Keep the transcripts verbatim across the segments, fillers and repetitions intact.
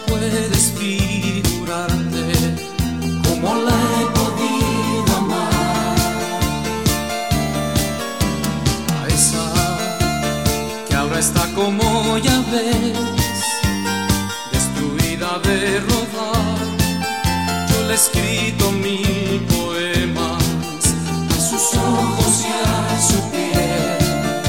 puedes figurarte cómo la he podido amar. A esa que ahora está como ya ves, destruida de rodar. Yo le he escrito mil poemas a sus ojos y a su piel.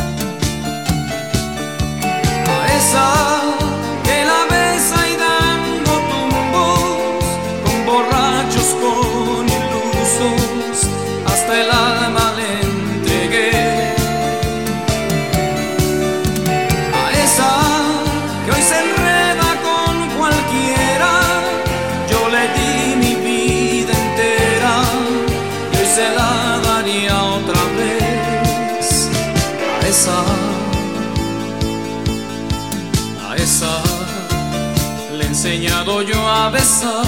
A esa que la besa y dando tumbos con borrachos, con ilusos, hasta el alma le entregué. A esa que hoy se enreda con cualquiera, yo le di mi vida entera y hoy se la daría otra vez. A esa, a esa le he enseñado yo a besar,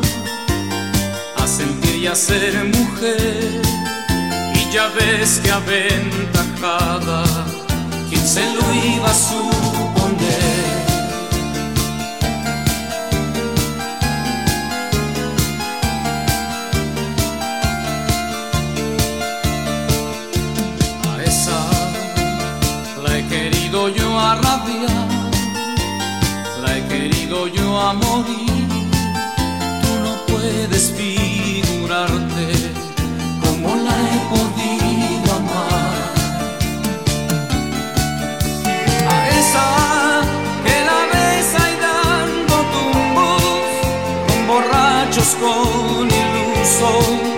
a sentir y a ser mujer, y ya ves que aventajada, ¿quién se lo iba a suponer? A esa la he querido yo a rabiar, la he querido yo a morir. Tú no puedes figurarte cómo la he podido amar. A esa que la besa y dando tumbos con borrachos, con ilusos,